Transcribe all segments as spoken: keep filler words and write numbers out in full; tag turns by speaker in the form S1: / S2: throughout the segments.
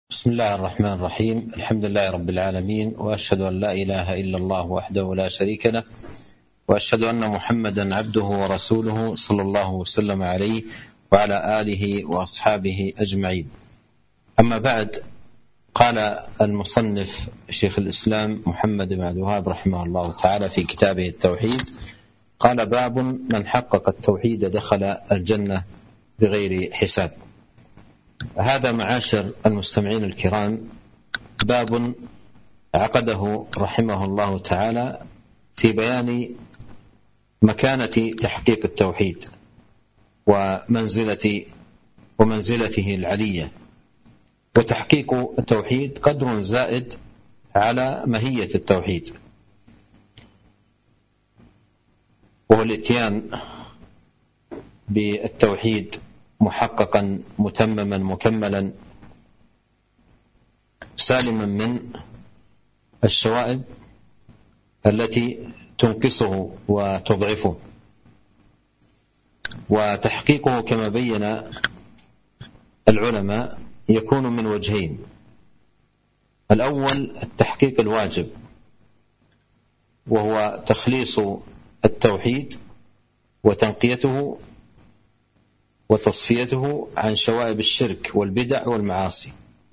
S1: بسم الله الرحمن الرحيم. الحمد لله رب العالمين، وأشهد أن لا إله إلا الله وحده لا شريك له، وأشهد أن محمدا عبده ورسوله صلى الله وسلم عليه وعلى آله وأصحابه أجمعين. أما بعد، قال المصنف شيخ الإسلام محمد بن عبد الوهاب رحمه الله تعالى في كتابه التوحيد، قال: باب من حقق التوحيد دخل الجنة بغير حساب. هذا معاشر المستمعين الكرام باب عقده رحمه الله تعالى في بيان مكانة تحقيق التوحيد ومنزلة ومنزلته العلية. وتحقيق التوحيد قدر زائد على ماهية التوحيد، وهو الاتيان بالتوحيد محققا متمما مكملا سالما من الشوائب التي تنقصه وتضعفه. وتحقيقه كما بين العلماء يكون من وجهين: الأول التحقيق الواجب، وهو تخليص التوحيد وتنقيته وتصفيته عن شوائب الشرك والبدع والمعاصي.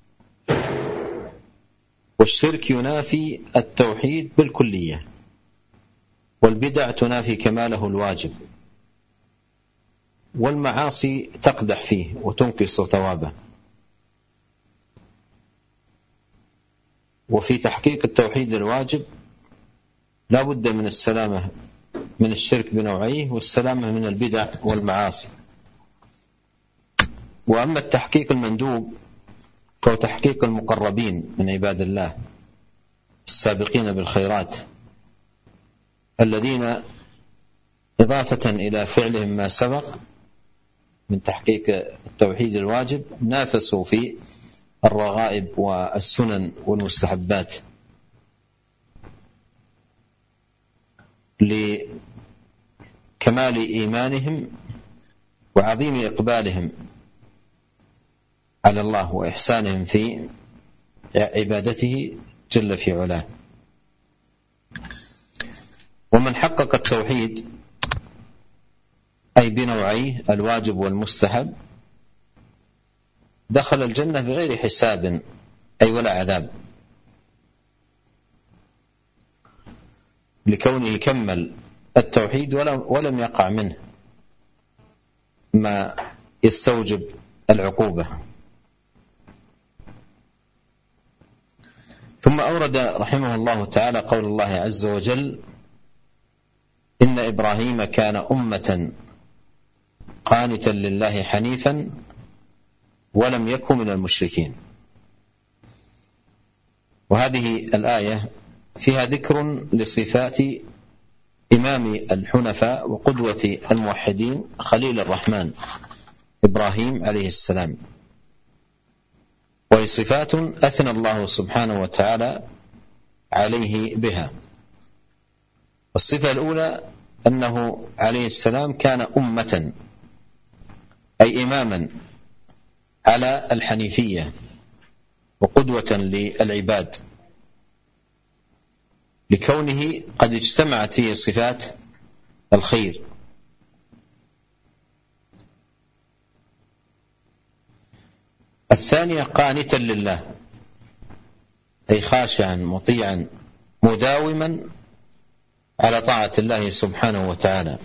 S1: والشرك ينافي التوحيد بالكلية، والبدع تنافي كماله الواجب، والمعاصي تقدح فيه وتنقص ثوابه. وفي تحقيق التوحيد الواجب لا بد من السلامة من الشرك بنوعيه والسلامة من البدع والمعاصي. وأما التحقيق المندوب فهو تحقيق المقربين من عباد الله السابقين بالخيرات، الذين إضافة إلى فعلهم ما سبق من تحقيق التوحيد الواجب نافسوا في الرغائب والسنن والمستحبات لكمال إيمانهم وعظيم إقبالهم على الله وإحسانهم في عبادته جل في علاه. ومن حقق التوحيد أي بنوعيه الواجب والمستحب دخل الجنة بغير حساب أي ولا عذاب، لكونه كمل التوحيد ولم يقع منه ما يستوجب العقوبة. ثم أورد رحمه الله تعالى قول الله عز وجل: إن إبراهيم كان أمة قانتا لله حنيفا ولم يكن من المشركين. وهذه الآية فيها ذكر لصفات إمام الحنفاء وقدوة الموحدين خليل الرحمن إبراهيم عليه السلام، وهي صفات أثنى الله سبحانه وتعالى عليه بها. الصفة الأولى أنه عليه السلام كان أمة أي إماما على الحنيفية وقدوة للعباد، لكونه قد اجتمعت فيه صفات الخير. الثانية قانتا لله أي خاشعا مطيعا مداوما على طاعة الله سبحانه وتعالى.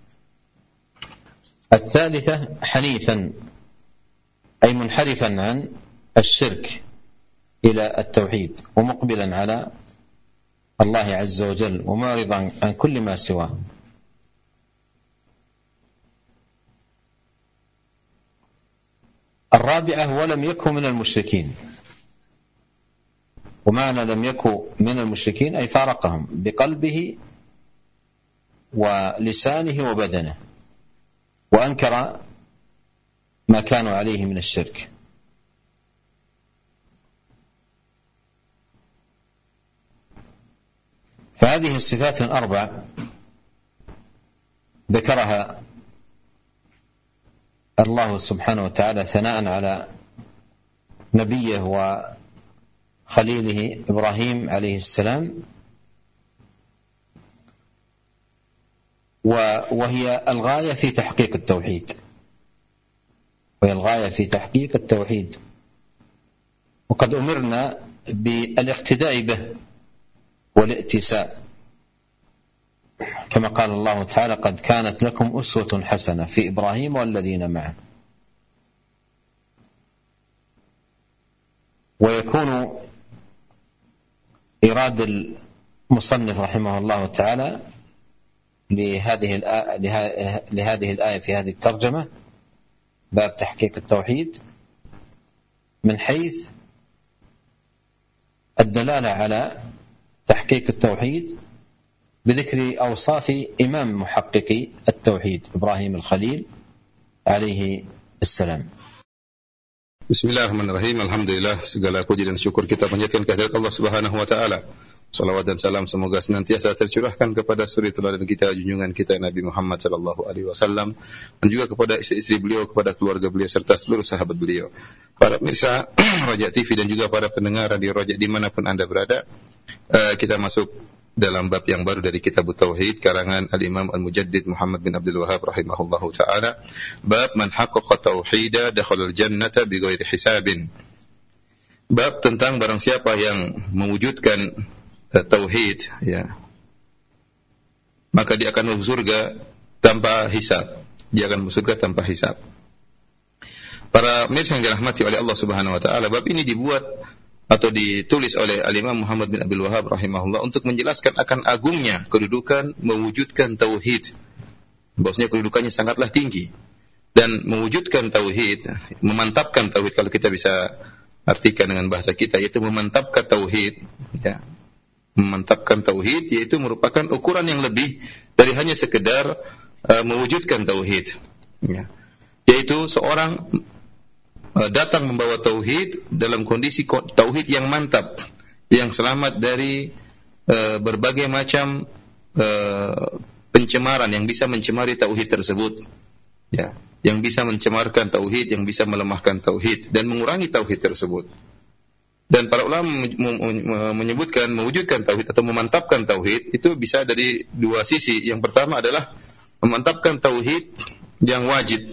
S1: الثالثة حنيفا أي منحرفا عن الشرك إلى التوحيد ومقبلا على الله عز وجل ومعرضا عن كل ما سواه. الرابعة ولم يكن من المشركين. ومعنى لم يكن من المشركين أي فارقهم بقلبه ولسانه وبدنه وأنكر ما كانوا عليه من الشرك. فهذه الصفات الأربع ذكرها الله سبحانه وتعالى ثناء على نبيه وخليله إبراهيم عليه السلام، وهي الغاية في تحقيق التوحيد، وهي الغاية في تحقيق التوحيد. وقد أمرنا بالاقتداء به والائتساء، كما قال الله تعالى: قد كانت لكم أسوة حسنة في إبراهيم والذين معه. ويكون إراد المصنف رحمه الله تعالى لهذه الآية, لهذه الآية في هذه الترجمة باب تحقيق التوحيد من حيث الدلالة على تحقيق التوحيد بذكر أوصاف إمام محققي التوحيد إبراهيم الخليل عليه السلام.
S2: Bismillahirrahmanirrahim. Alhamdulillah, segala puji dan syukur kita panjatkan kehadirat Allah Subhanahu wa taala. Salawat dan salam semoga senantiasa tercurahkan kepada suri teladan kita, junjungan kita Nabi Muhammad sallallahu alaihi wasallam, dan juga kepada istri-istri beliau, kepada keluarga beliau serta seluruh sahabat beliau. Para pemirsa Raja T V dan juga para pendengar radio Raja dimanapun Anda berada, uh, kita masuk dalam bab yang baru dari Kitab Tauhid karangan Al-Imam Al-Mujaddid Muhammad bin Abdul Wahhab rahimahullahu taala, bab man haqqaqa tauhida dakhala al-jannata bighairi hisabin. Bab tentang barang siapa yang mewujudkan uh, tauhid, ya, maka dia akan masuk surga tanpa hisab. Dia akan masuk surga tanpa hisab. Para pemirsa yang dirahmati oleh Allah Subhanahu wa taala, bab ini dibuat atau ditulis oleh Al-Imam Muhammad bin Abdul Wahhab rahimahullah untuk menjelaskan akan agungnya kedudukan mewujudkan tauhid. Bahwasanya kedudukannya sangatlah tinggi, dan mewujudkan tauhid, memantapkan tauhid, kalau kita bisa artikan dengan bahasa kita, yaitu memantapkan tauhid, ya. Memantapkan tauhid yaitu merupakan ukuran yang lebih dari hanya sekedar uh, mewujudkan tauhid, ya. Yaitu seorang datang membawa tauhid dalam kondisi tauhid yang mantap, yang selamat dari uh, berbagai macam uh, pencemaran yang bisa mencemari tauhid tersebut, ya, yang bisa mencemarkan tauhid, yang bisa melemahkan tauhid dan mengurangi tauhid tersebut. Dan para ulama menyebutkan mewujudkan tauhid atau memantapkan tauhid itu bisa dari dua sisi. Yang pertama adalah memantapkan tauhid yang wajib,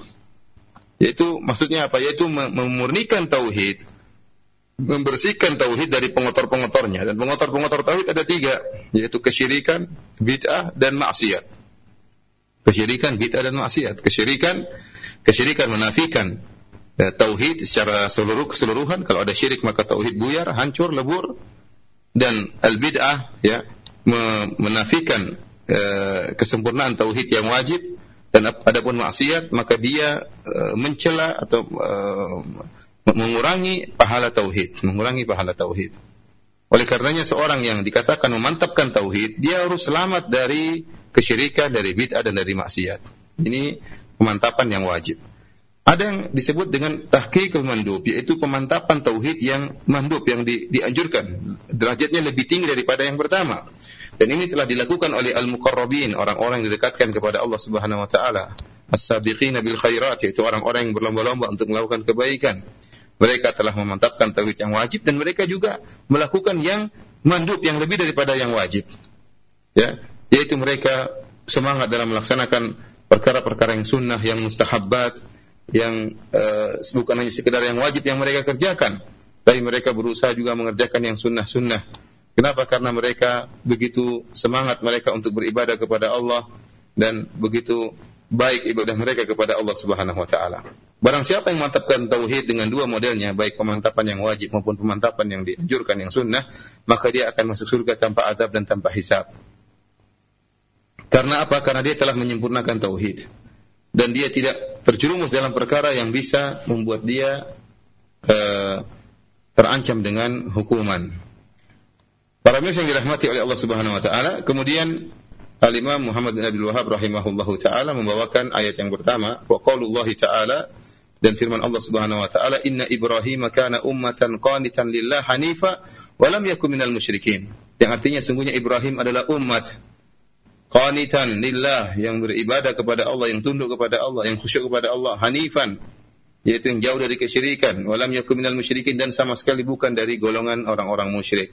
S2: yaitu maksudnya apa? Yaitu memurnikan tauhid, membersihkan tauhid dari pengotor-pengotornya. Dan pengotor-pengotor tauhid ada tiga, yaitu kesyirikan, bid'ah, dan maksiat. Kesyirikan, bid'ah, dan maksiat. Kesyirikan, kesyirikan menafikan ya, tauhid secara seluruh keseluruhan. Kalau ada syirik maka tauhid buyar, hancur, lebur. Dan al-bid'ah, ya, menafikan eh, kesempurnaan tauhid yang wajib. Dan adapun maksiat maka dia uh, mencela atau uh, mengurangi pahala tauhid, mengurangi pahala tauhid. Oleh karenanya seorang yang dikatakan memantapkan tauhid, dia harus selamat dari kesyirikan, dari bid'ah, dan dari maksiat. Ini pemantapan yang wajib. Ada yang disebut dengan tahqiqul mandub, yaitu pemantapan tauhid yang mandub, yang di, dianjurkan, derajatnya lebih tinggi daripada yang pertama. Dan ini telah dilakukan oleh al-muqarrabin, orang-orang yang didekatkan kepada Allah Subhanahu wa taala, as-sabiqina bil khairat, yaitu orang-orang yang berlomba-lomba untuk melakukan kebaikan. Mereka telah memantapkan tauhid yang wajib, dan mereka juga melakukan yang mandub, yang lebih daripada yang wajib, ya, yaitu mereka semangat dalam melaksanakan perkara-perkara yang sunnah, yang mustahabbat, yang uh, bukan hanya sekedar yang wajib yang mereka kerjakan, tapi mereka berusaha juga mengerjakan yang sunnah-sunnah. Kenapa? Karena mereka begitu semangat mereka untuk beribadah kepada Allah, dan begitu baik ibadah mereka kepada Allah Subhanahu wa taala. Barang siapa yang memantapkan tauhid dengan dua modelnya, baik pemantapan yang wajib maupun pemantapan yang dianjurkan yang sunnah, maka dia akan masuk surga tanpa azab dan tanpa hisab. Karena apa? Karena dia telah menyempurnakan tauhid, dan dia tidak terjerumus dalam perkara yang bisa membuat dia uh, terancam dengan hukuman. Para pemirsa yang dirahmati oleh Allah Subhanahu wa taala, kemudian Al-Imam Muhammad bin Abdul Wahhab rahimahullahu taala membawakan ayat yang pertama, wa qaulullahi taala, dan firman Allah Subhanahu wa taala, inna Ibrahim kana ummatan qanitan lillah hanifa wa lam yakun minal musyrikin. Yang artinya sungguhnya Ibrahim adalah umat qanitan lillah, yang beribadah kepada Allah, yang tunduk kepada Allah, yang khusyuk kepada Allah, hanifan, yaitu yang jauh dari kesyirikan, walam yakun minal musyrikin, dan sama sekali bukan dari golongan orang-orang musyrik.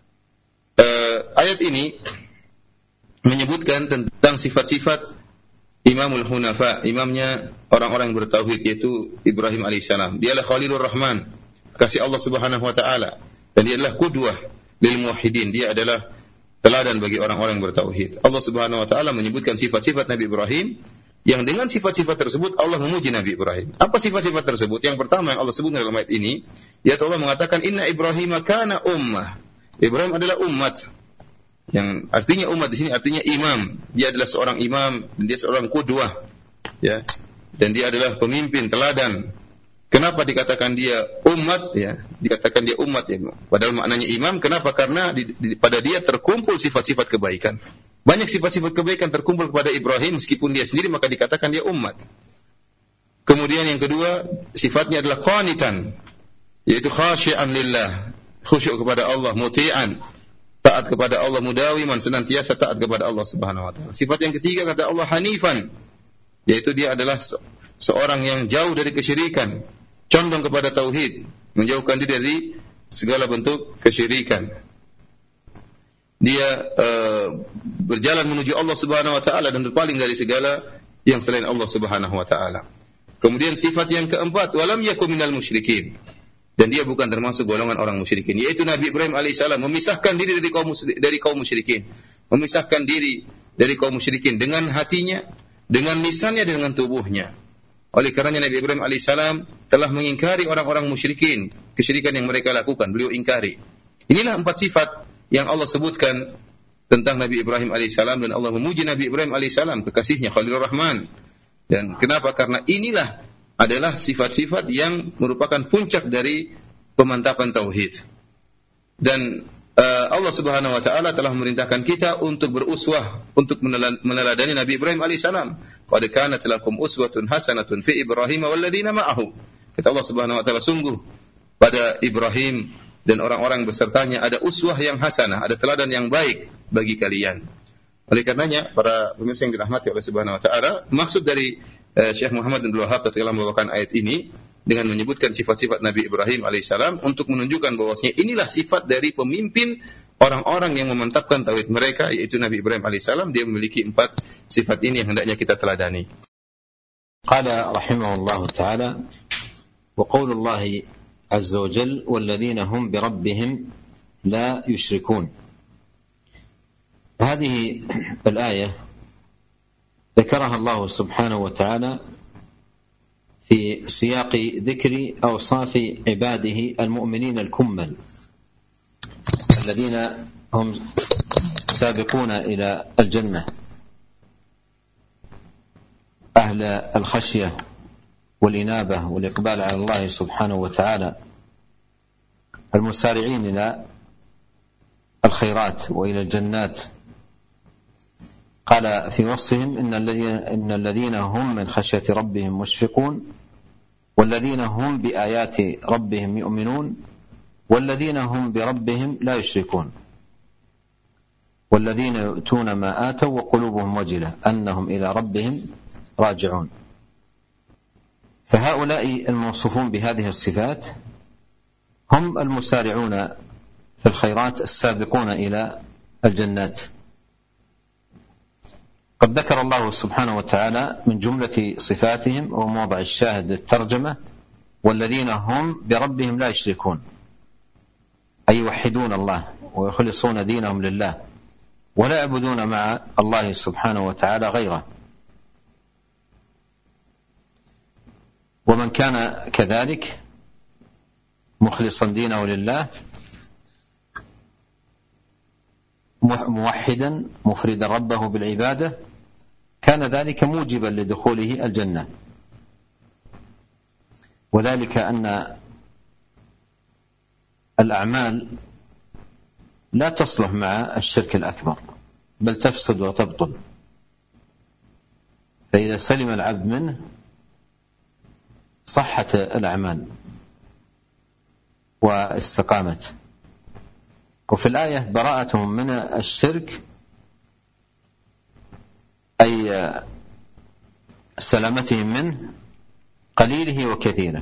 S2: Uh, ayat ini menyebutkan tentang sifat-sifat Imamul Hunafa, imamnya orang-orang yang bertauhid, yaitu Ibrahim alaihissalam. Dialah Khalilur Rahman, kasih Allah Subhanahu wa taala, dan dia adalah qudwah lil muwahhidin, dia adalah teladan bagi orang-orang yang bertauhid. Allah Subhanahu wa taala menyebutkan sifat-sifat Nabi Ibrahim, yang dengan sifat-sifat tersebut Allah memuji Nabi Ibrahim. Apa sifat-sifat tersebut? Yang pertama yang Allah sebut dalam ayat ini, yaitu Allah mengatakan inna Ibrahim kana ummah. Ibrahim adalah umat. Yang artinya umat di sini artinya imam. Dia adalah seorang imam dan dia seorang qudwah, ya. Dan dia adalah pemimpin teladan. Kenapa dikatakan dia umat, ya? Dikatakan dia umat, ya. Padahal maknanya imam. Kenapa? Karena di, di, pada dia terkumpul sifat-sifat kebaikan. Banyak sifat-sifat kebaikan terkumpul kepada Ibrahim, meskipun dia sendiri, maka dikatakan dia umat. Kemudian yang kedua, sifatnya adalah qanitan, yaitu khasyi'an lillah, khusyuk kepada Allah, muti'an, taat kepada Allah, mudawiman, senantiasa taat kepada Allah Subhanahu wa taala. Sifat yang ketiga kata Allah hanifan, yaitu dia adalah se- seorang yang jauh dari kesyirikan, condong kepada tauhid, menjauhkan diri dari segala bentuk kesyirikan. Dia uh, berjalan menuju Allah Subhanahu wa taala dan berpaling dari segala yang selain Allah Subhanahu wa taala. Kemudian sifat yang keempat, walam yakum minal musyrikin. Dan dia bukan termasuk golongan orang musyrikin, yaitu Nabi Ibrahim alaihissalam memisahkan diri dari kaum dari kaum musyrikin, memisahkan diri dari kaum musyrikin dengan hatinya, dengan lisannya, dengan tubuhnya. Oleh karenanya Nabi Ibrahim alaihissalam telah mengingkari orang-orang musyrikin, kesyirikan yang mereka lakukan, beliau ingkari. Inilah empat sifat yang Allah sebutkan tentang Nabi Ibrahim alaihissalam, dan Allah memuji Nabi Ibrahim alaihissalam, kekasihnya Khalilur Rahman. Dan kenapa? Karena inilah adalah sifat-sifat yang merupakan puncak dari pemantapan tauhid. Dan uh, Allah Subhanahu wa taala telah memerintahkan kita untuk beruswah, untuk meneladani Nabi Ibrahim alaihissalam. Qad kanat lakum uswatun hasanatun fi Ibrahim wal ladzina ma'ahu. Kata Allah Subhanahu wa taala, sungguh pada Ibrahim dan orang-orang bersertanya ada uswah yang hasanah, ada teladan yang baik bagi kalian. Oleh karenanya, para pemirsa yang dirahmati oleh Subhanahu wa taala, maksud dari uh, Syekh Muhammad bin Abdul Wahhab telah membawakan ayat ini dengan menyebutkan sifat-sifat Nabi Ibrahim alaihissalam untuk menunjukkan bahwasanya inilah sifat dari pemimpin orang-orang yang memantapkan tauhid mereka, yaitu Nabi Ibrahim alaihissalam. Dia memiliki empat sifat ini yang hendaknya kita teladani.
S1: Qala rahimahullahu taala wa qaulullahi azza wa jalla walladzina hum bi rabbihim la yushrikun. هذه الآية ذكرها الله سبحانه وتعالى في سياق ذكر أوصاف عباده المؤمنين الكمل الذين هم سابقون إلى الجنة، أهل الخشية والإنابة والإقبال على الله سبحانه وتعالى، المسارعين إلى الخيرات وإلى الجنات. قال في وصفهم إن الذين إن الذين هم من خشية ربهم مشفقون، والذين هم بآيات ربهم يؤمنون، والذين هم بربهم لا يشركون، والذين يؤتون ما آتوا وقلوبهم وجلة أنهم إلى ربهم راجعون. فهؤلاء الموصوفون بهذه الصفات هم المسارعون في الخيرات، السابقون إلى الجنات. قد ذكر الله سبحانه وتعالى من جملة صفاتهم وموضع الشاهد الترجمة والذين هم بربهم لا يشركون، أي يوحدون الله ويخلصون دينهم لله ولا يعبدون مع الله سبحانه وتعالى غيره. ومن كان كذلك مخلصا دينه لله موحدا مفردا ربه بالعبادة كان ذلك موجبا لدخوله الجنة. وذلك أن الأعمال لا تصلح مع الشرك الأكبر بل تفسد وتبطل، فإذا سلم العبد منه صحت الأعمال واستقامت. وفي الآية براءتهم من الشرك أي سلامتهم منه قليله وكثيره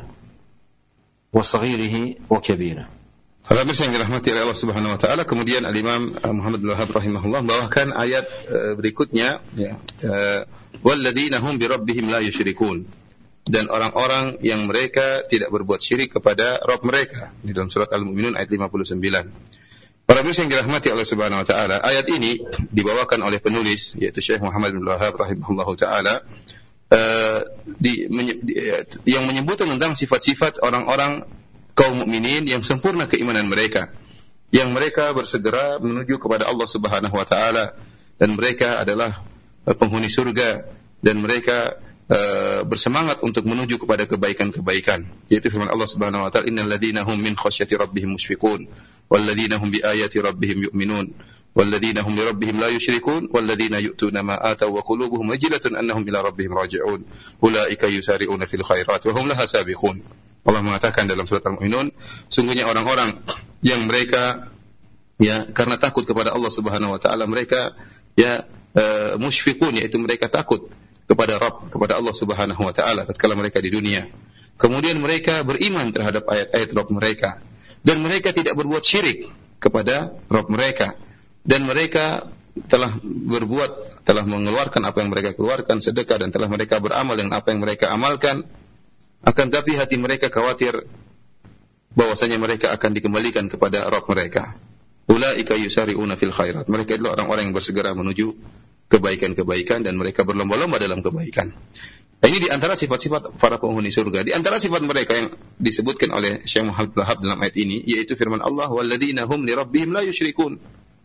S1: وصغيره وكبيره.
S2: Para pemirsa yang dirahmati oleh Allah Subhanahu wa taala, kemudian Al-Imam Muhammad bin Wahab rahimahullah membawakan ayat uh, berikutnya, ya, uh, walladzina hum bi rabbihim la yusyrikun, dan orang-orang yang mereka tidak berbuat syirik kepada Rabb mereka, di dalam surat Al-Mu'minun ayat lima puluh sembilan. Para pemirsa yang dirahmati Allah Subhanahu wa taala, ayat ini dibawakan oleh penulis yaitu Syekh Muhammad bin Wahab rahimahullah taala uh, di, menye, di, yang menyebutkan tentang sifat-sifat orang-orang kaum mukminin yang sempurna keimanan mereka, yang mereka bersegera menuju kepada Allah Subhanahu wa taala, dan mereka adalah penghuni surga, dan mereka uh, bersemangat untuk menuju kepada kebaikan-kebaikan. Yaitu firman Allah Subhanahu wa taala, innal ladzina hum min khasyati rabbihim mushfiqun wal ladzina hum bi ayati rabbihim yu'minun wal ladzina hum li rabbihim la yusyrikun wal ladzina yu'tuna ma ataw wa qulubuhum wajilatun annahum ila rabbihim raji'un ulaika yusari'una fil khairat wa hum laha sabiqun. Allah mengatakan dalam surat Al-Mu'minun, sungguhnya orang-orang yang mereka ya karena takut kepada Allah Subhanahu wa taala, mereka ya uh, musyfiqun, yaitu mereka takut kepada Rabb, kepada Allah Subhanahu wa taala tatkala mereka di dunia. Kemudian mereka beriman terhadap ayat-ayat Rabb mereka, dan mereka tidak berbuat syirik kepada Rabb mereka, dan mereka telah berbuat, telah mengeluarkan apa yang mereka keluarkan, sedekah, dan telah mereka beramal dengan apa yang mereka amalkan. Akan tapi hati mereka khawatir bahwasanya mereka akan dikembalikan kepada Rabb mereka. Ulaika yusari'una fil khairat. Mereka adalah orang-orang yang bersegera menuju kebaikan-kebaikan, dan mereka berlomba-lomba dalam kebaikan. Nah, ini di antara sifat-sifat para penghuni surga. Di antara sifat mereka yang disebutkan oleh Syekh Muhammad bin Wahab dalam ayat ini, yaitu firman Allah, walladzina hum li rabbihim la yusyrikun.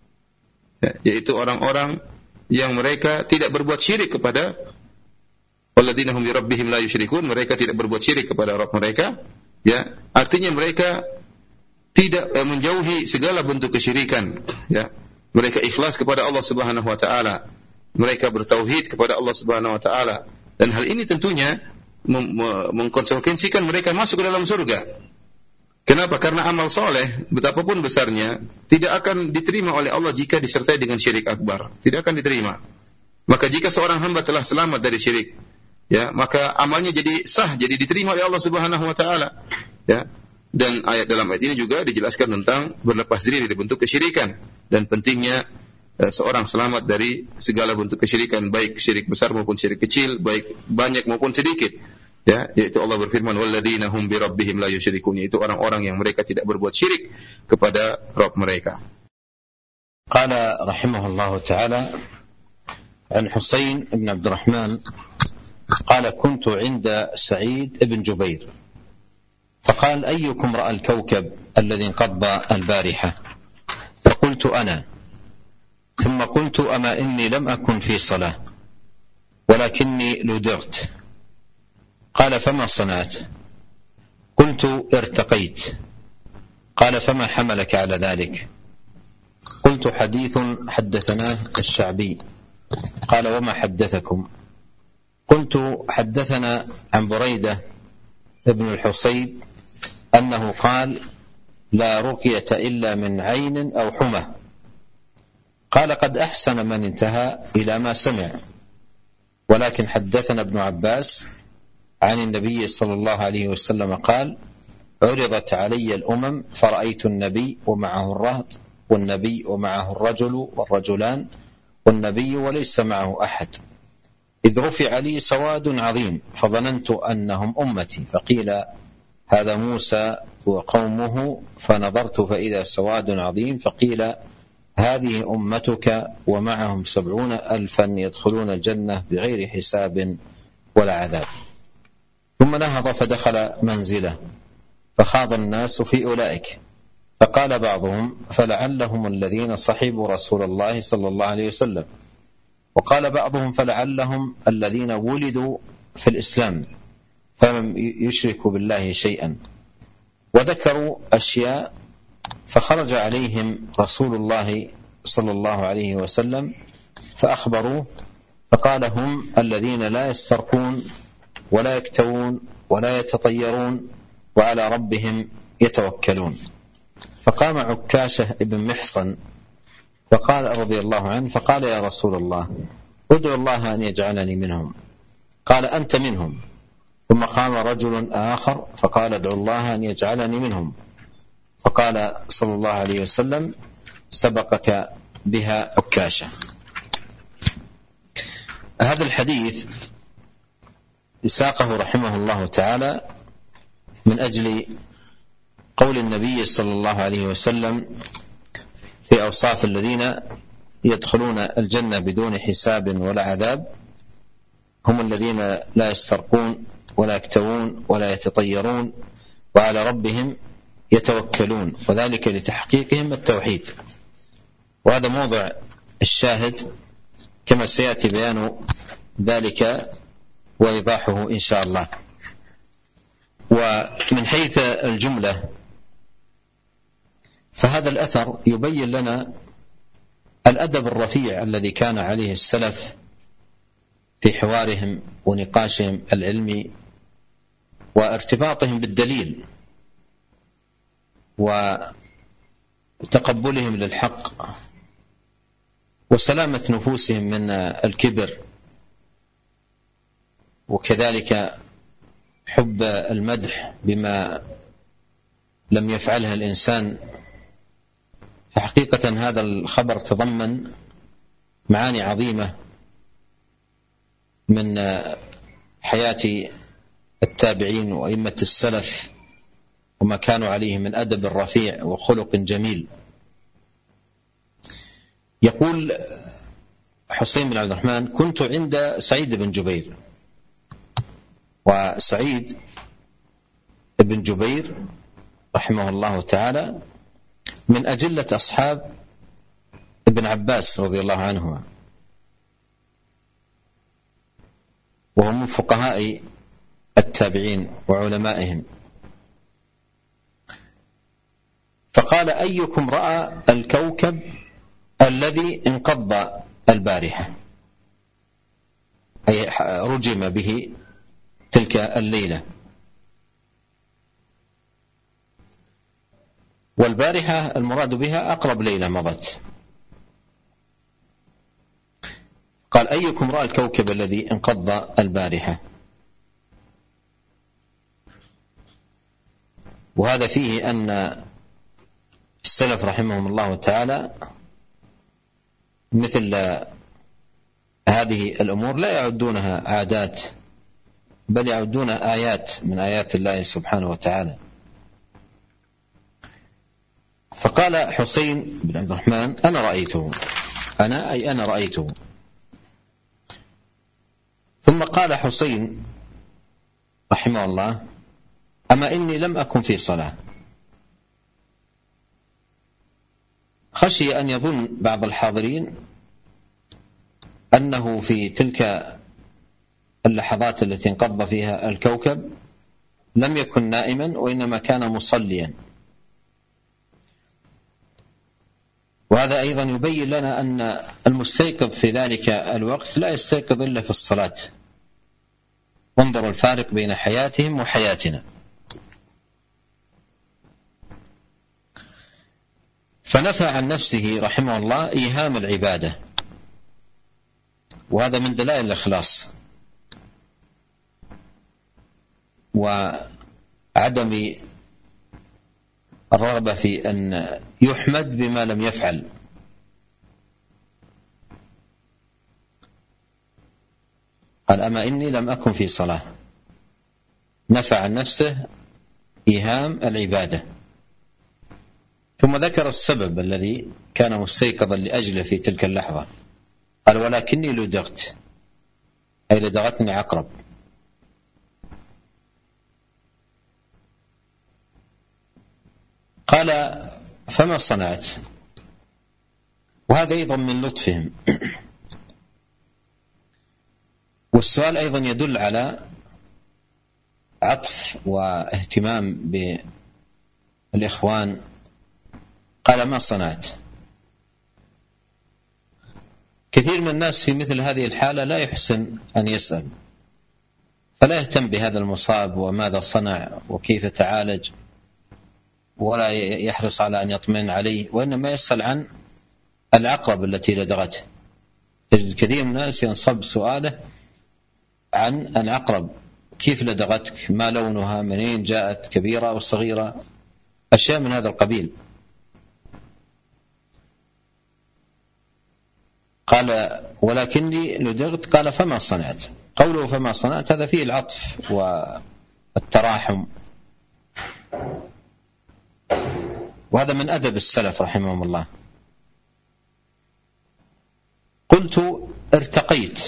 S2: Ya, yaitu orang-orang yang mereka tidak berbuat syirik kepada walladzina hum bi rabbihim la yusyrikun, mereka tidak berbuat syirik kepada Rabb mereka, ya, artinya mereka tidak eh, menjauhi segala bentuk kesyirikan, ya. Mereka ikhlas kepada Allah Subhanahu wa taala, mereka bertauhid kepada Allah Subhanahu wa taala, dan hal ini tentunya mem- mengkonsekuensikan mereka masuk ke dalam surga. Kenapa? Karena amal soleh betapapun besarnya tidak akan diterima oleh Allah jika disertai dengan syirik akbar, tidak akan diterima. Maka jika seorang hamba telah selamat dari syirik, ya, maka amalnya jadi sah, jadi diterima oleh Allah Subhanahu wa taala, ya. Dan ayat dalam ayat ini juga dijelaskan tentang berlepas diri dari bentuk kesyirikan, dan pentingnya eh, seorang selamat dari segala bentuk kesyirikan, baik syirik besar maupun syirik kecil, baik banyak maupun sedikit, ya. Yaitu Allah berfirman, walladzina hum bi rabbihim la yusyrikun, yaitu orang-orang yang mereka tidak berbuat syirik kepada Rabb mereka.
S1: Qala rahimahullahu taala an Husain ibn Abdurrahman قال كنت عند سعيد بن جبير فقال أيكم رأى الكوكب الذي انقض البارحة؟ فقلت أنا، ثم قلت أما إني لم أكن في صلاة ولكني لدرت. قال فما صنعت؟ قلت ارتقيت. قال فما حملك على ذلك؟ قلت حديث حدثناه الشعبي. قال وما حدثكم؟ قلت حدثنا عن بريدة ابن الحصيب أنه قال لا رقية إلا من عين أو حمى. قال قد أحسن من انتهى إلى ما سمع، ولكن حدثنا ابن عباس عن النبي صلى الله عليه وسلم قال عرضت علي الأمم فرأيت النبي ومعه الرهط والنبي ومعه الرجل والرجلان والنبي وليس معه أحد، إذ رفع لي سواد عظيم فظننت أنهم أمتي، فقيل هذا موسى وقومه، فنظرت فإذا سواد عظيم، فقيل هذه أمتك ومعهم سبعون ألفا يدخلون الجنة بغير حساب ولا عذاب. ثم نهض فدخل منزله فخاض الناس في أولئك، فقال بعضهم فلعلهم الذين صحبوا رسول الله صلى الله عليه وسلم، وقال بعضهم فلعلهم الذين ولدوا في الإسلام فلم يشركوا بالله شيئا، وذكروا أشياء، فخرج عليهم رسول الله صلى الله عليه وسلم فأخبروه فقال هم الذين لا يسترقون ولا يكتوون ولا يتطيرون وعلى ربهم يتوكلون. فقام عكاشة ابن محصن فقال رضي الله عنه فقال يا رسول الله ادعو الله أن يجعلني منهم. قال أنت منهم، ثم قام رجل آخر فقال ادعو الله أن يجعلني منهم، فقال صلى الله عليه وسلم سبقك بها عكاشة. هذا الحديث ساقه رحمه الله تعالى من أجل قول النبي صلى الله عليه وسلم في أوصاف الذين يدخلون الجنة بدون حساب ولا عذاب: هم الذين لا يسترقون ولا يكتوون ولا يتطيرون وعلى ربهم يتوكلون، وذلك لتحقيقهم التوحيد. وهذا موضع الشاهد كما سيأتي بيان ذلك وإيضاحه إن شاء الله. ومن حيث الجملة فهذا الأثر يبين لنا الأدب الرفيع الذي كان عليه السلف في حوارهم ونقاشهم العلمي وارتباطهم بالدليل وتقبلهم للحق وسلامة نفوسهم من الكبر، وكذلك حب المدح بما لم يفعلها الإنسان. فحقيقة هذا الخبر تضمن معاني عظيمة من حياة التابعين وأئمة السلف وما كانوا عليه من أدب رفيع وخلق جميل. يقول حسين بن عبد الرحمن: كنت عند سعيد بن جبير. وسعيد بن جبير رحمه الله تعالى من أجلة أصحاب ابن عباس رضي الله عنهما، وهم من فقهاء التابعين وعلمائهم. فقال: أيكم رأى الكوكب الذي انقض البارحة، أي رجم به تلك الليلة. والبارحة المراد بها أقرب ليلة مضت. قال: أيكم رأى الكوكب الذي انقض البارحة. وهذا فيه أن السلف رحمهم الله تعالى مثل هذه الأمور لا يعدونها عادات، بل يعدونها آيات من آيات الله سبحانه وتعالى. فقال حسين بن عبد الرحمن: أنا رأيته، أنا أي أنا رأيته. ثم قال حسين رحمه الله: أما إني لم أكن في صلاة. خشي أن يظن بعض الحاضرين أنه في تلك اللحظات التي انقض فيها الكوكب لم يكن نائما، وإنما كان مصليا. وهذا أيضا يبين لنا أن المستيقظ في ذلك الوقت لا يستيقظ إلا في الصلاة. وانظر الفارق بين حياتهم وحياتنا. فنفى عن نفسه رحمه الله إيهام العبادة، وهذا من دلائل الإخلاص وعدم الرغبة في أن يحمد بما لم يفعل. قال: أما إني لم أكن في صلاة. نفى عن نفسه إيهام العبادة. ثم ذكر السبب الذي كان مستيقظا لأجله في تلك اللحظة. قال: ولكني لدغت، أي لدغتني عقرب. قال: فما صنعت؟ وهذا أيضا من لطفهم. والسؤال أيضا يدل على عطف واهتمام بالإخوان. قال: ما صنعت. كثير من الناس في مثل هذه الحالة لا يحسن أن يسأل، فلا يهتم بهذا المصاب وماذا صنع وكيف تعالج، ولا يحرص على أن يطمئن عليه، وإنما يسأل عن العقرب التي لدغته. كثير من الناس ينصب سؤاله عن العقرب كيف لدغتك، ما لونها، منين جاءت، كبيرة أو صغيرة، أشياء من هذا القبيل. قال ولكني لدغت. قال فما صنعت. قوله فما صنعت هذا فيه العطف والتراحم، وهذا من أدب السلف رحمهم الله. قلت ارتقيت،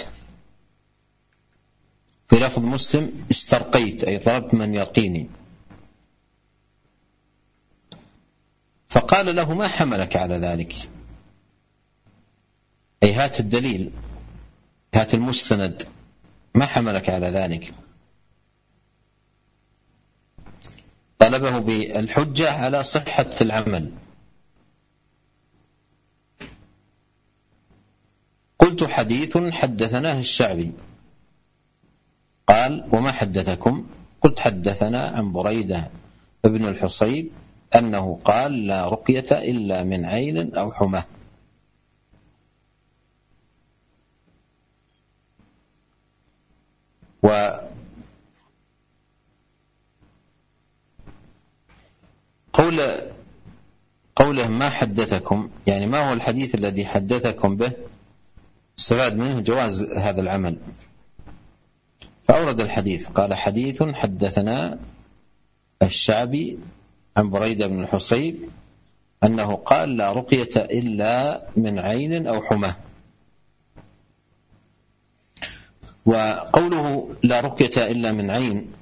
S1: في لفظ مسلم استرقيت، أي طلبت من يرقيني. فقال له ما حملك على ذلك، أي هات الدليل، هات المستند، ما حملك على ذلك. طلبه بالحجة على صحة العمل. قلت حديث حدثناه الشعبي. قال وما حدثكم؟ قلت حدثنا عن بريدة ابن الحصيب أنه قال لا رقية إلا من عين أو حمى. وقول قوله ما حدثكم، يعني ما هو الحديث الذي حدثكم به، استفاد منه جواز هذا العمل، فأورد الحديث. قال حديث حدثنا الشعبي عن بريدة بن الحصيب أنه قال لا رقية إلا من عين أو حمى. وقوله لا رقية إلا من عين،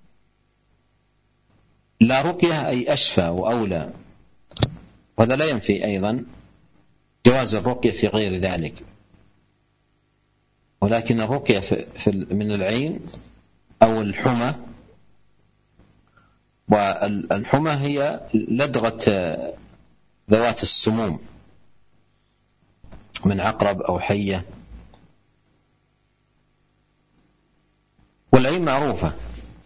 S1: لا رقية أي أشفى وأولى، وهذا لا ينفي أيضا جواز الرقية في غير ذلك، ولكن الرقية في من العين أو الحمى، والحمى هي لدغة ذوات السموم من عقرب أو حية، والعين معروفة.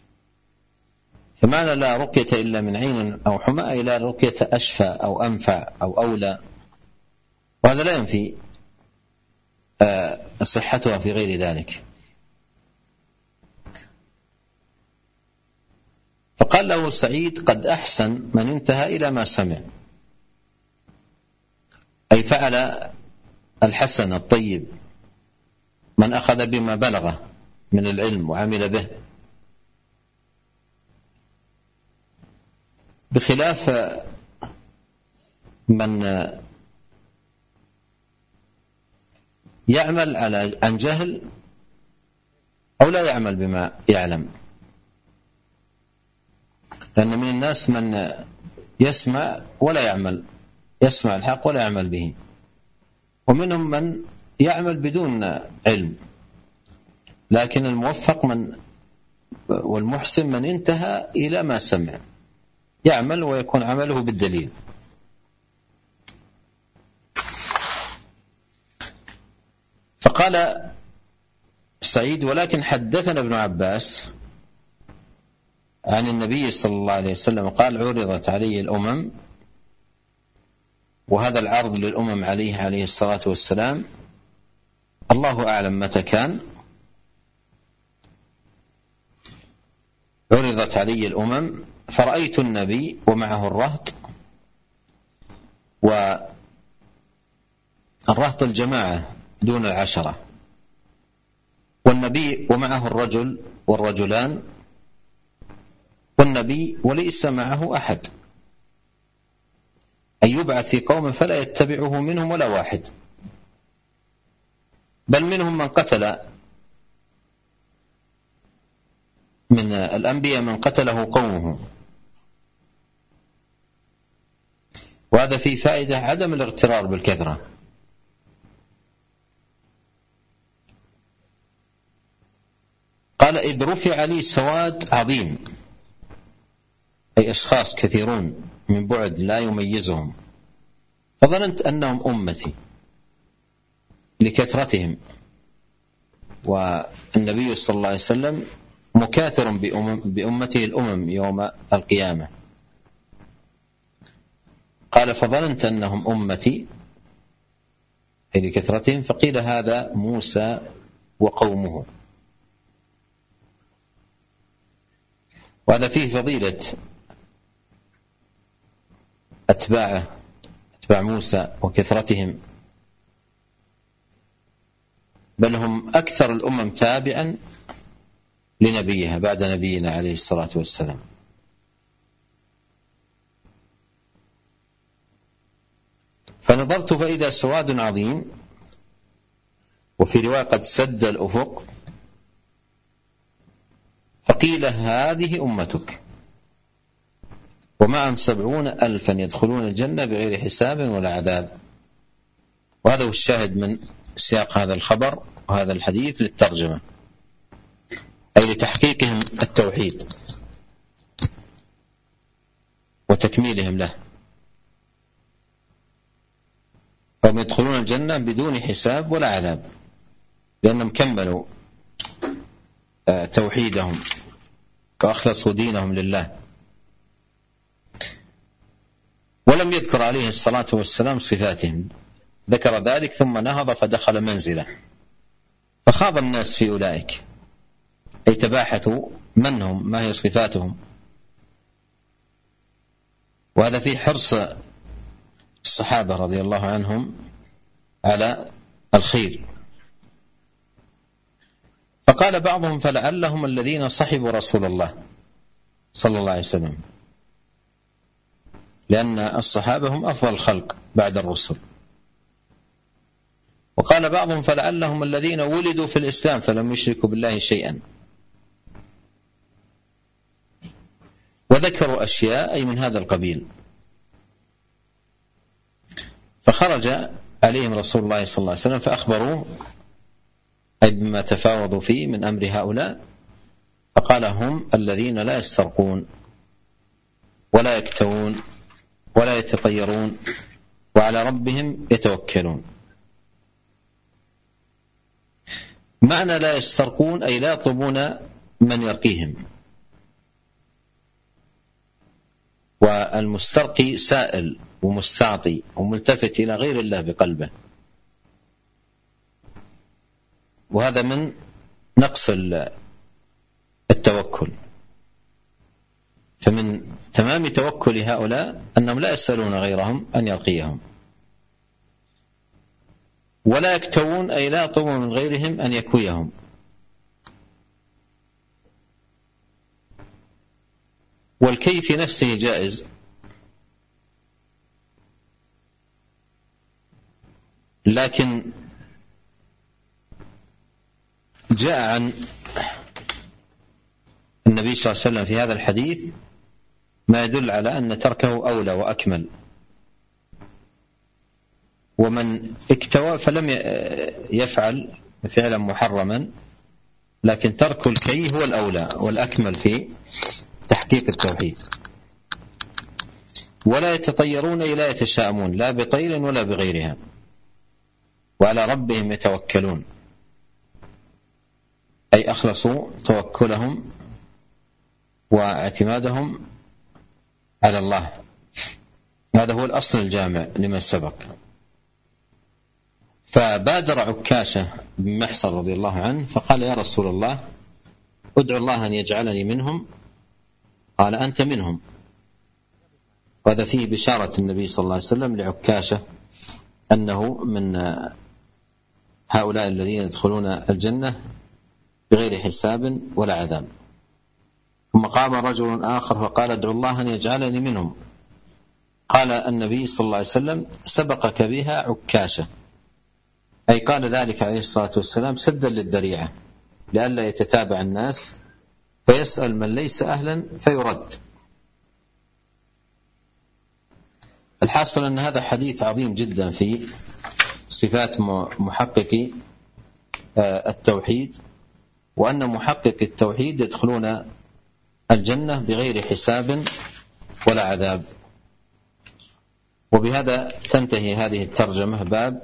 S1: فمعنى لا رقية إلا من عين أو حمى أي لا رقية أشفى أو أنفع أو أولى، وهذا لا ينفي صحتها في غير ذلك. فقال له سعيد قد أحسن من انتهى إلى ما سمع، أي فعل الحسن الطيب من أخذ بما بلغه من العلم وعمل به، بخلاف من يعمل على عن جهل أو لا يعمل بما يعلم. لأن من الناس من يسمع ولا يعمل، يسمع الحق ولا يعمل به، ومنهم من يعمل بدون علم. لكن الموفق من والمحسن من انتهى إلى ما سمع، يعمل ويكون عمله بالدليل. فقال سعيد ولكن حدثنا ابن عباس عن النبي صلى الله عليه وسلم قال عرضت علي الأمم، وهذا العرض للأمم عليه عليه الصلاة والسلام الله أعلم متى كان. عرضت علي الأمم فرأيت النبي ومعه الرهط، والرهط الجماعة دون العشرة، والنبي ومعه الرجل والرجلان، والنبي وليس معه أحد، أن يبعث في قوم فلا يتبعه منهم ولا واحد، بل منهم من قتل من الأنبياء من قتله قومه. وهذا فيه فائدة عدم الاغترار بالكثرة. قال إذ رفع لي سواد عظيم، أي أشخاص كثيرون من بعد لا يميزهم، فظننت أنهم أمتي لكثرتهم، والنبي صلى الله عليه وسلم مكاثر بأمته الأمم يوم القيامة. قال فظننت أنهم أمتي أي لكثرتهم، فقيل هذا موسى وقومه. وهذا فيه فضيلة أتباعه أتباع موسى وكثرتهم، بل هم أكثر الأمم تابعا لنبيها بعد نبينا عليه الصلاة والسلام. فنظرت فإذا سواد عظيم، وفي رواية قد سد الأفق، فقيل هذه أمتك ومعهم سبعون ألفا يدخلون الجنة بغير حساب ولا عذاب. وهذا هو الشاهد من سياق هذا الخبر وهذا الحديث للترجمة، أي لتحقيقهم التوحيد وتكميلهم له، فهم يدخلون الجنة بدون حساب ولا عذاب، لأنهم كملوا توحيدهم وأخلصوا دينهم لله. ولم يذكر عليه الصلاة والسلام صفاتهم، ذكر ذلك ثم نهض فدخل منزله، فخاض الناس في أولئك، أي تباحثوا من هم، ما هي صفاتهم. وهذا في حرص الصحابة رضي الله عنهم على الخير. فقال بعضهم فلعلهم الذين صحبوا رسول الله صلى الله عليه وسلم، لأن الصحابة هم أفضل الخلق بعد الرسل. وقال بعضهم فلعلهم الذين ولدوا في الإسلام فلم يشركوا بالله شيئا. وذكروا أشياء أي من هذا القبيل. فخرج عليهم رسول الله صلى الله عليه وسلم فأخبروا أي بما تفاوضوا فيه من أمر هؤلاء، فقال هم الذين لا يسترقون ولا يكتوون ولا يتطيرون وعلى ربهم يتوكلون. معنى لا يسترقون أي لا يطلبون من يرقيهم، والمسترقي سائل ومستعطي وملتفت إلى غير الله بقلبه، وهذا من نقص التوكل. فمن تمام توكل هؤلاء أنهم لا يسألون غيرهم أن يرقيهم، ولا يكتوون أي لا يطلبون من غيرهم أن يكويهم. والكي في نفسه جائز، لكن جاء عن النبي صلى الله عليه وسلم في هذا الحديث ما يدل على أن تركه أولى وأكمل. ومن اكتوى فلم يفعل فعلا محرما، لكن ترك الكي هو الأولى والأكمل في تحقيق التوحيد. ولا يتطيرون أي لا يتشاءمون، لا بطير ولا بغيرها، وعلى ربهم يتوكلون أي أخلصوا توكلهم واعتمادهم على الله. هذا هو الأصل الجامع لما سبق. فبادر عكاشة بن محصن رضي الله عنه فقال يا رسول الله ادعو الله أن يجعلني منهم. قال أنت منهم. وهذا فيه بشارة النبي صلى الله عليه وسلم لعكاشة أنه من هؤلاء الذين يدخلون الجنة بغير حساب ولا عذاب. ثم قام رجل آخر فقال ادعو الله أن يجعلني منهم. قال النبي صلى الله عليه وسلم سبقك بها عكاشة، أي قال ذلك عليه الصلاة والسلام سدا للذريعة لئلا يتتابع الناس فيسأل من ليس أهلا فيرد. الحاصل أن هذا حديث عظيم جدا في صفات محققي التوحيد، وأن محقق التوحيد يدخلون الجنة بغير حساب ولا عذاب. وبهذا تنتهي هذه الترجمة باب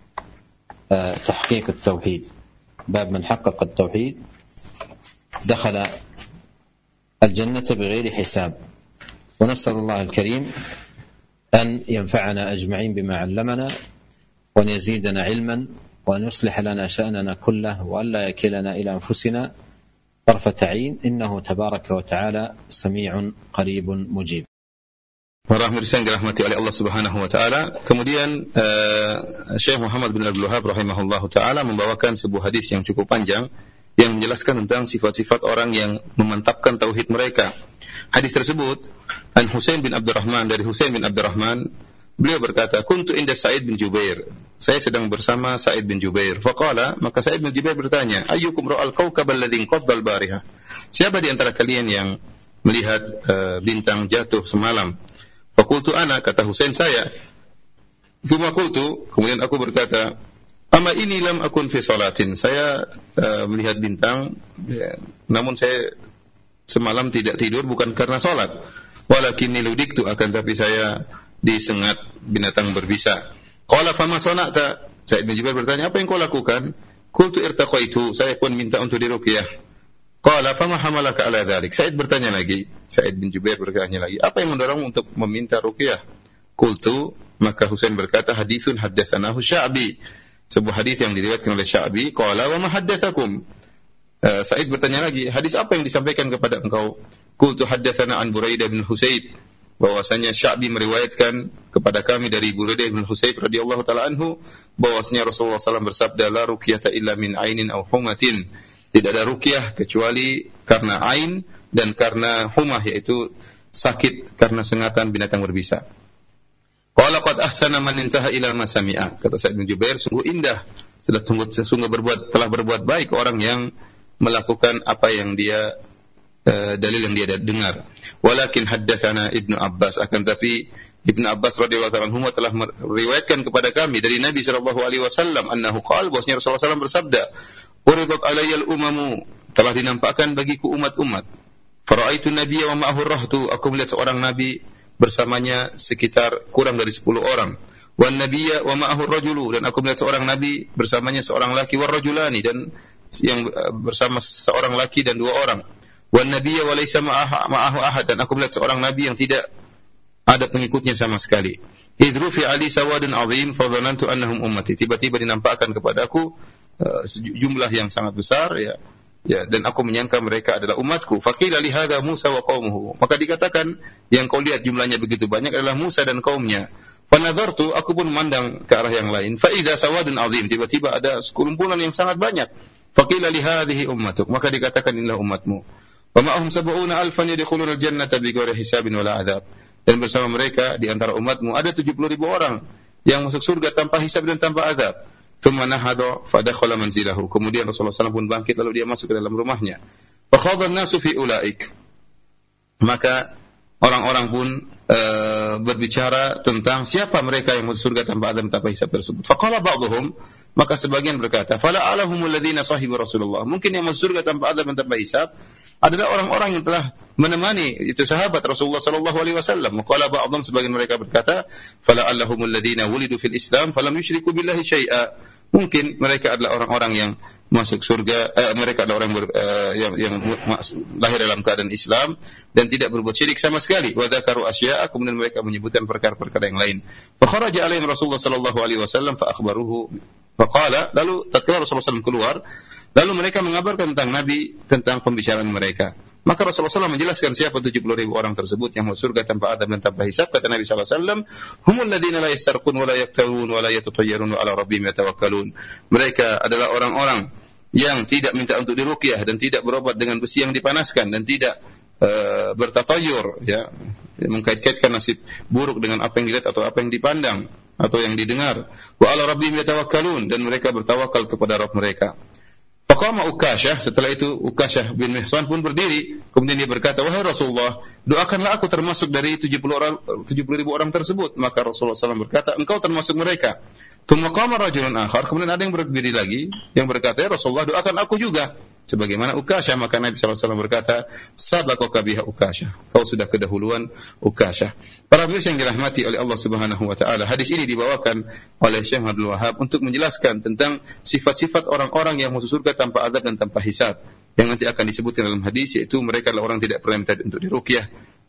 S1: تحقيق التوحيد، باب من حقق التوحيد دخل الجنة بغير حساب. ونسأل الله الكريم أن ينفعنا أجمعين بما علمنا، وأن يزيدنا علما، وأن يصلح لنا شأننا كله، وأن لا يكلنا إلى أنفسنا طرفة عين إنه تبارك وتعالى سميع قريب مجيب.
S2: Para pemirsa yang dirahmati oleh Allah Subhanahu wa taala, kemudian uh, Syekh Muhammad bin Abdul Wahhab rahimahullahu taala membawakan sebuah hadis yang cukup panjang yang menjelaskan tentang sifat-sifat orang yang memantapkan tauhid mereka. Hadis tersebut An Husain bin Abdurrahman, dari Husain bin Abdurrahman, beliau berkata, "Kuntu inda Sa'id bin Jubair." Saya sedang bersama Sa'id bin Jubair. Faqala, maka Sa'id bin Jubair bertanya, "Ayyukum ra'al kawkab alladhi inqadda al-bariha?" Siapa di antara kalian yang melihat uh, bintang jatuh semalam? Faqultu ana, kata Husain, saya. Tsumma qultu, kemudian aku berkata, "Ama ini lam akun fi salatin." Saya uh, melihat bintang, ya, namun saya semalam tidak tidur bukan karena salat. Walakinni ludiktu, akan tapi saya disengat binatang berbisa. Qala fama sana'ta? Sa'id bin Jubair bertanya, apa yang kau lakukan? Qultu irtaqaitu, saya pun minta untuk diruqyah. Qala fama hamalaka ala dzalik? Sa'id bertanya lagi, Sa'id bin Jubair bertanya lagi, apa yang mendorongmu untuk meminta ruqyah? Qultu, maka Husain berkata, haditsun haddatsanahu Sya'bi, sebuah hadis yang diriwayatkan oleh Sya'bi. Qala wa ma haddatsakum? Uh, Sa'id bertanya lagi, hadis apa yang disampaikan kepada engkau? Qultu haddatsana an Buraidah bin Husayb, bahwasanya Sya'bi meriwayatkan kepada kami dari Buraidah bin Husayb radhiyallahu taala anhu, bahwasanya Rasulullah sallallahu alaihi wasallam bersabda, la ruqyata illa min ainin aw humatin. Tidak ada ruqyah kecuali karena ain dan karena humah, yaitu sakit karena sengatan binatang berbisa. Qala qad ahsana man intaha ila ma sami'a. Kata Sa'id bin Jubair, sungguh indah, sudah tunggu, sungguh berbuat, telah berbuat baik orang yang melakukan apa yang dia uh, dalil yang dia dengar. Walakin haddatsana Ibnu Abbas, akan tapi Ibnu Abbas radhiyallahu ta'ala anhu telah meriwayatkan kepada kami dari Nabi sallallahu alaihi wasallam annahu qala, bahwasanya Rasulullah sallallahu alaihi wasallam bersabda, uridat alayyal umamu, telah dinampakkan bagiku umat-umat. Fara'aitu nabiyya wa ma'ahu rahtu, aku melihat seorang nabi bersamanya sekitar kurang dari sepuluh orang. Wan nabiyya wa ma'ahu rajulu, dan aku melihat seorang nabi bersamanya seorang laki, war rajulani, dan yang bersama seorang laki dan dua orang. Wan nabiyya wa laysa ma'ahu ahad, dan aku melihat seorang nabi yang tidak ada pengikutnya sama sekali. Idrufi ali sawadun azim fa dhanantu annahum ummati, tiba-tiba dinampakkan kepadaku uh, jumlah yang sangat besar, ya. Ya, dan aku menyangka mereka adalah umatku. Faqila li hadza Musa wa qaumuhu, maka dikatakan yang kau lihat jumlahnya begitu banyak adalah Musa dan kaumnya. Fa nadartu, aku pun memandang ke arah yang lain. Fa idza sawadun azim, tiba-tiba ada sekumpulan yang sangat banyak. Faqila li hadhihi ummatuk, maka dikatakan inilah umatmu. Wa ma'ahum sab'una alfan yadkhuluna al-jannata bighairi hisabin wala adzab, dan bersama mereka di antara umatmu ada tujuh puluh ribu orang yang masuk surga tanpa hisab dan tanpa azab. Thumma nahada fadakhala manzilahu, kemudian Rasulullah sallallahu alaihi wasallam pun bangkit lalu dia masuk ke dalam rumahnya. Fa khadha an-nasu fi ulaik, maka orang-orang pun uh, berbicara tentang siapa mereka yang masuk surga tanpa azab tanpa hisab tersebut. Fa qala ba'dhum, maka sebagian berkata, fala alahumul ladzina sahibu Rasulullah, mungkin yang masuk surga tanpa azab dan tanpa hisab adalah orang-orang yang telah menemani itu sahabat Rasulullah sallallahu alaihi wasallam. Qala ba'dhum, sebagian mereka berkata, fala allahumul ladzina wulidu fil Islam falam yusyriku billahi syai'a, mungkin mereka adalah orang-orang yang masuk surga, eh, mereka adalah orang ber, eh, yang yang lahir dalam keadaan Islam dan tidak berbuat syirik sama sekali. Wa dzakaru asya'a, kemudian mereka menyebutkan perkara-perkara yang lain. Fa kharaja alaihim Rasulullah sallallahu alaihi wasallam fa akhbaruhu. Faqala, lalu tatkala Rasulullah sallallahu alaihi wasallam keluar, lalu mereka mengabarkan tentang Nabi, tentang pembicaraan mereka. Maka Rasulullah sallallahu alaihi wasallam menjelaskan siapa tujuh puluh ribu orang tersebut yang masuk surga tanpa adab dan tanpa hisab. Kata Nabi sallallahu alaihi wasallam, humul ladzina la yastarqun wa la yaktawun wa la yatatayyarun wa ala rabbihim yatawakkalun. Mereka adalah orang-orang yang tidak minta untuk diruqyah dan tidak berobat dengan besi yang dipanaskan dan tidak uh, bertatayur, ya, mengkait-kaitkan nasib buruk dengan apa yang dilihat atau apa yang dipandang atau yang didengar. Wa ala rabbihim yatawakkalun, dan mereka bertawakal kepada Rabb mereka. Faqama Ukasyah, setelah itu Ukasyah bin Mihsan pun berdiri, kemudian dia berkata, wahai Rasulullah, doakanlah aku termasuk dari tujuh puluh ribu orang tersebut. Maka Rasulullah sallallahu alaihi wasallam berkata, engkau termasuk mereka. Tsumma qama rajulun akhar, kemudian ada yang berdiri lagi yang berkata, ya Rasulullah, doakan aku juga sebagaimana Ukasyah. Maka Nabi sallallahu alaihi wasallam berkata, sabaqaka biha Ukasyah, kau sudah kedahuluan Ukasyah. Para pemirsa yang dirahmati oleh Allah Subhanahu wa taala, hadis ini dibawakan oleh Syekh Abdul Wahhab untuk menjelaskan tentang sifat-sifat orang-orang yang masuk surga tanpa azab dan tanpa hisab, yang nanti akan disebutkan dalam hadis, yaitu mereka adalah orang tidak pernah minta untuk diruqyah,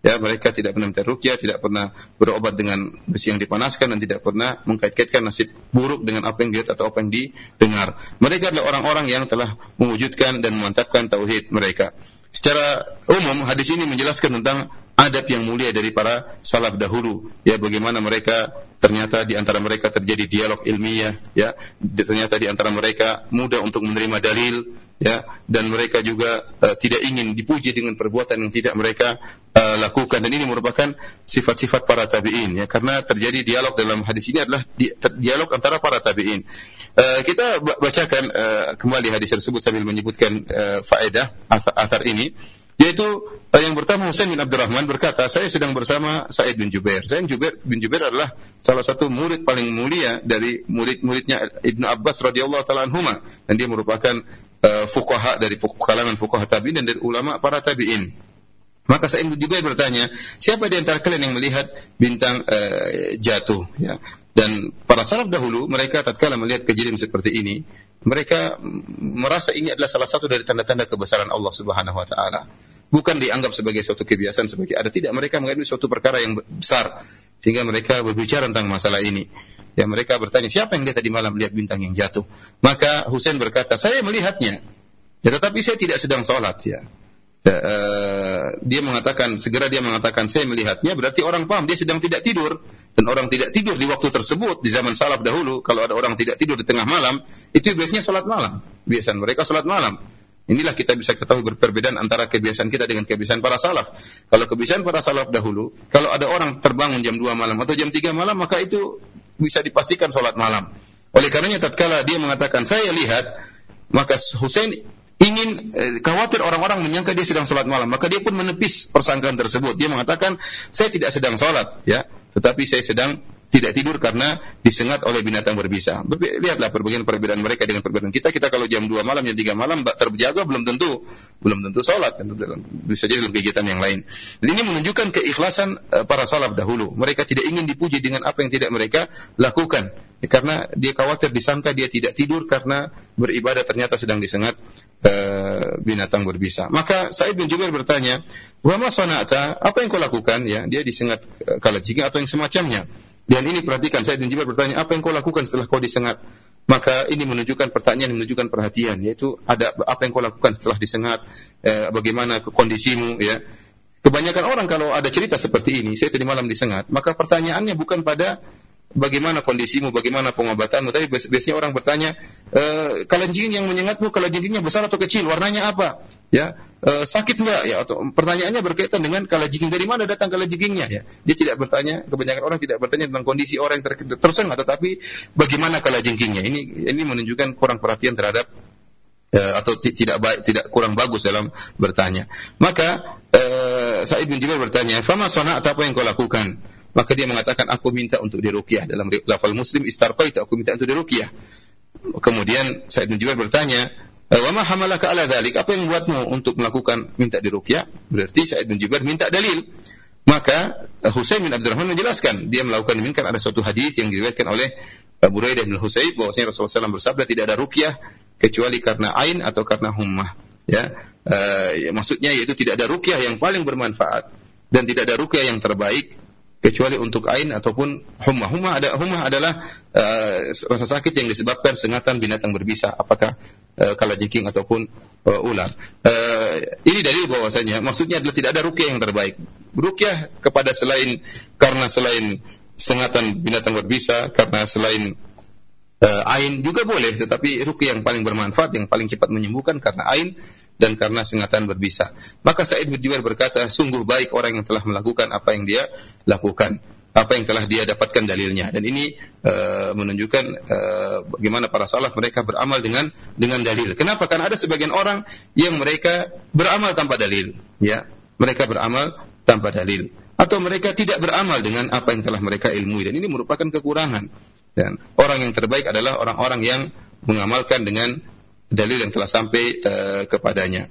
S2: Ya, mereka tidak pernah minta ruqyah, tidak pernah berobat dengan besi yang dipanaskan, dan tidak pernah mengkait-kaitkan nasib buruk dengan apa yang dilihat atau apa yang didengar. Mereka adalah orang-orang yang telah mewujudkan dan memantapkan tauhid mereka. Secara umum, hadis ini menjelaskan tentang adab yang mulia dari para salaf dahulu, ya, bagaimana mereka ternyata di antara mereka terjadi dialog ilmiah, ya, ternyata di antara mereka mudah untuk menerima dalil, ya, dan mereka juga uh, tidak ingin dipuji dengan perbuatan yang tidak mereka uh, lakukan, dan ini merupakan sifat-sifat para tabi'in, ya, karena terjadi dialog dalam hadis ini adalah di, ter, dialog antara para tabi'in. Uh, kita bacakan uh, kembali hadis tersebut sambil menyebutkan uh, faedah asar ini, yaitu uh, yang pertama, Husain bin Abdurrahman berkata, saya sedang bersama Sa'id bin Jubair. Sa'id bin Jubair adalah salah satu murid paling mulia dari murid-muridnya Ibnu Abbas radhiyallahu taala anhuma, dan dia merupakan uh, fuqaha dari kalangan fuqaha tabi'in dan dari ulama para tabi'in. Maka Sa'id bin Jubair bertanya, siapa di antara kalian yang melihat bintang uh, jatuh, ya? Dan para salaf dahulu, mereka tatkala melihat kejadian seperti ini, mereka merasa ini adalah salah satu dari tanda-tanda kebesaran Allah Subhanahu wa taala. Bukan dianggap sebagai suatu kebiasaan, sebagai ada, tidak, mereka menganggap suatu perkara yang besar, sehingga mereka berbicara tentang masalah ini. Ya, mereka bertanya, siapa yang lihat tadi malam lihat bintang yang jatuh? Maka Husain berkata, saya melihatnya, ya, tetapi saya tidak sedang sholat, ya. Ya, uh, dia mengatakan, segera dia mengatakan saya melihatnya, berarti orang paham dia sedang tidak tidur, dan orang tidak tidur di waktu tersebut di zaman salaf dahulu, kalau ada orang tidak tidur di tengah malam, itu biasanya salat malam, biasanya mereka salat malam. Inilah kita bisa ketahui perbedaan antara kebiasaan kita dengan kebiasaan para salaf. Kalau kebiasaan para salaf dahulu, kalau ada orang terbangun jam dua malam atau jam tiga malam, maka itu bisa dipastikan salat malam. Oleh karenanya tatkala dia mengatakan saya lihat, maka Husain ingin eh, khawatir orang-orang menyangka dia sedang salat malam, maka dia pun menepis persangkaan tersebut. Dia mengatakan, saya tidak sedang salat, ya, tetapi saya sedang tidak tidur karena disengat oleh binatang berbisa. Berbe- lihatlah perbedaan-perbedaan mereka dengan perbedaan kita. Kita kalau jam dua malam, jam tiga malam terjaga, belum tentu belum tentu salat, bisa jadi dalam kegiatan yang lain. Dan ini menunjukkan keikhlasan uh, para salaf dahulu. Mereka tidak ingin dipuji dengan apa yang tidak mereka lakukan, ya, karena dia khawatir disangka dia tidak tidur karena beribadah ternyata sedang disengat uh, binatang berbisa. Maka Sa'id bin Jubair bertanya, "Wa ma sana'ta? Apa yang kau lakukan?" Ya, dia disengat uh, kalajengking atau yang semacamnya. Dan ini perhatikan, Sa'id bin Jubair bertanya, apa yang kau lakukan setelah kau disengat? Maka ini menunjukkan pertanyaan, menunjukkan perhatian, yaitu ada apa yang kau lakukan setelah disengat, eh, bagaimana kondisimu, ya. Kebanyakan orang kalau ada cerita seperti ini, saya tadi malam disengat, maka pertanyaannya bukan pada bagaimana kondisimu, bagaimana pengobatanmu, tapi biasanya orang bertanya, e, kalajengking yang menyengatmu, kalajengkingnya besar atau kecil, warnanya apa, ya, e, sakit enggak, ya, atau pertanyaannya berkaitan dengan kalajengking, dari mana datang kalajengkingnya, ya. Dia tidak bertanya, kebanyakan orang tidak bertanya tentang kondisi orang yang ter- tersengat, tetapi bagaimana kalajengkingnya. Ini ini menunjukkan kurang perhatian terhadap e, atau t- tidak baik, tidak kurang bagus dalam bertanya. Maka e, Sa'id bin Jubair bertanya, "Fama sana'ta, apa yang kau lakukan?" Maka dia mengatakan, aku minta untuk diruqyah. Dalam lafal Muslim, istarqaitu, aku minta untuk diruqyah. Kemudian Sa'id bin Jubair bertanya, wa ma hamalaka ala dzalik? Apa yang membuatmu untuk melakukan minta diruqyah? Berarti Sa'id bin Jubair minta dalil. Maka Husain bin Abdurrahman menjelaskan, dia melakukan ini karena ada suatu hadis yang diriwayatkan oleh Abu Buraidah bin Husayb bahwasanya Rasulullah shallallahu alaihi wasallam bersabda, tidak ada ruqyah kecuali karena ain atau karena hummah. Ya, uh, ya, maksudnya yaitu tidak ada ruqyah yang paling bermanfaat dan tidak ada ruqyah yang terbaik kecuali untuk ain ataupun hummah. Hummah ada hummah adalah uh, rasa sakit yang disebabkan sengatan binatang berbisa, apakah uh, kalajengking ataupun uh, ular. Uh, ini dalil bahwasanya maksudnya adalah tidak ada ruqyah yang terbaik. Ruqyah kepada selain karena selain sengatan binatang berbisa, karena selain uh, ain juga boleh, tetapi ruqyah yang paling bermanfaat, yang paling cepat menyembuhkan karena ain dan karena sengatan berbisa. Maka Sa'id bin Jubair berkata, sungguh baik orang yang telah melakukan apa yang dia lakukan, apa yang telah dia dapatkan dalilnya. Dan ini uh, menunjukkan uh, bagaimana para salaf mereka beramal dengan dengan dalil. Kenapa? Karena ada sebagian orang yang mereka beramal tanpa dalil, ya. Mereka beramal tanpa dalil, atau mereka tidak beramal dengan apa yang telah mereka ilmui, dan ini merupakan kekurangan. Dan orang yang terbaik adalah orang-orang yang mengamalkan dengan dalil yang telah sampai uh, kepadanya.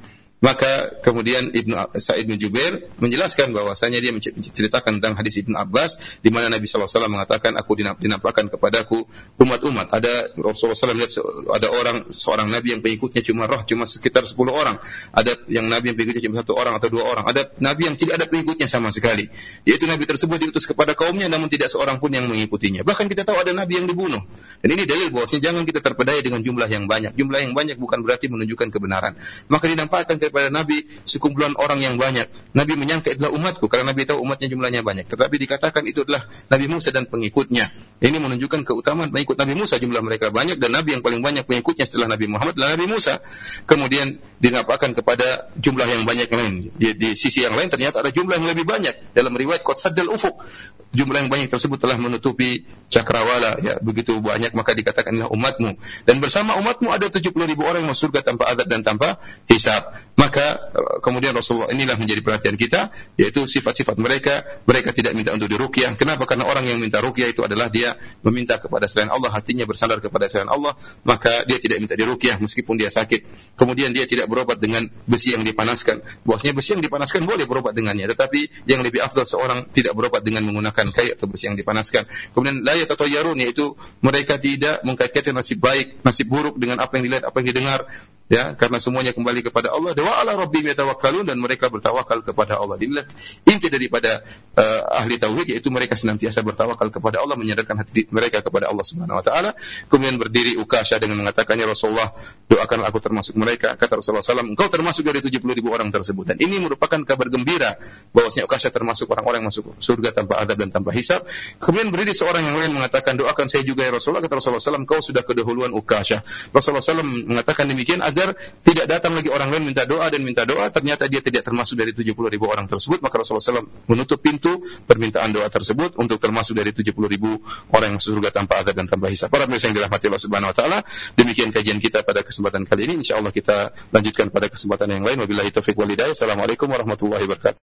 S2: Maka kemudian Ibnu Sa'id bin Jubair menjelaskan bahwasanya dia menceritakan tentang hadis Ibnu Abbas di mana Nabi sallallahu alaihi wasallam mengatakan, aku dinampakkan kepadaku umat-umat. Ada Rasulullah sallallahu alaihi wasallam lihat ada orang seorang nabi yang pengikutnya cuma roh cuma sekitar sepuluh orang. Ada yang nabi yang pengikutnya cuma satu orang atau dua orang. Ada nabi yang tidak ada pengikutnya sama sekali. Yaitu nabi tersebut diutus kepada kaumnya namun tidak seorang pun yang mengikutinya. Bahkan kita tahu ada nabi yang dibunuh. Dan ini dalil bahwasanya jangan kita terpedaya dengan jumlah yang banyak. Jumlah yang banyak bukan berarti menunjukkan kebenaran. Maka dinampakkan kepada Nabi sekumpulan orang yang banyak. Nabi menyangka itulah umatku karena Nabi tahu umatnya jumlahnya banyak. Tetapi dikatakan itu adalah Nabi Musa dan pengikutnya. Ini menunjukkan keutamaan pengikut Nabi Musa, jumlah mereka banyak dan Nabi yang paling banyak pengikutnya setelah Nabi Muhammad adalah Nabi Musa. Kemudian dinampakkan kepada jumlah yang banyak yang lain. Di, di sisi yang lain ternyata ada jumlah yang lebih banyak. Dalam riwayat qad saddal ufuq, jumlah yang banyak tersebut telah menutupi cakrawala, ya begitu banyak, maka dikatakan inilah umatmu. Dan bersama umatmu ada tujuh puluh ribu orang yang masuk surga tanpa azab dan tanpa hisab. Maka kemudian Rasulullah inilah menjadi perhatian kita, yaitu sifat-sifat mereka. Mereka tidak minta untuk diruqyah. Kenapa? Karena orang yang minta ruqyah itu adalah dia meminta kepada selain Allah, hatinya bersandar kepada selain Allah, maka dia tidak minta diruqyah meskipun dia sakit. Kemudian dia tidak berobat dengan besi yang dipanaskan. Bahwasanya besi yang dipanaskan boleh berobat dengannya, tetapi yang lebih afdal seorang tidak berobat dengan menggunakan kayu atau besi yang dipanaskan. Kemudian la yatatayyarun, yaitu mereka tidak mengkait-kaitkan nasib baik, nasib buruk dengan apa yang dilihat, apa yang didengar. Ya, karena semuanya kembali kepada Allah. Wa ala rabbihim yatawakkalun, dan mereka bertawakal kepada Allah. Inilah inti daripada uh, ahli tauhid, yaitu mereka senantiasa bertawakal kepada Allah, menyandarkan hati mereka kepada Allah Subhanahu wa taala. Kemudian berdiri Ukasha dengan mengatakannya, Rasulullah, doakanlah aku termasuk mereka. Kata Rasulullah sallallahu alaihi wasallam, engkau termasuk dari tujuh puluh ribu orang tersebut. Dan ini merupakan kabar gembira bahwasanya Ukasha termasuk orang-orang yang masuk surga tanpa azab dan tanpa hisab. Kemudian berdiri seorang yang lain mengatakan, doakan saya juga ya Rasulullah. Kata Rasulullah sallallahu alaihi wasallam, kau sudah kedahuluan Ukasha. Rasulullah sallallahu alaihi wasallam mengatakan demikian agar tidak datang lagi orang lain minta doa dan minta doa, ternyata dia tidak termasuk dari tujuh puluh ribu orang tersebut. Maka Rasulullah sallallahu alaihi wasallam menutup pintu permintaan doa tersebut untuk termasuk dari tujuh puluh ribu orang yang masuk surga tanpa azab dan tanpa hisab. Para pemirsa yang dirahmati Allah Subhanahu wa taala, demikian kajian kita pada kesempatan kali ini. Insyaallah kita lanjutkan pada kesempatan yang lain. Wabillahi taufiq wal hidayah. Assalamualaikum warahmatullahi wabarakatuh.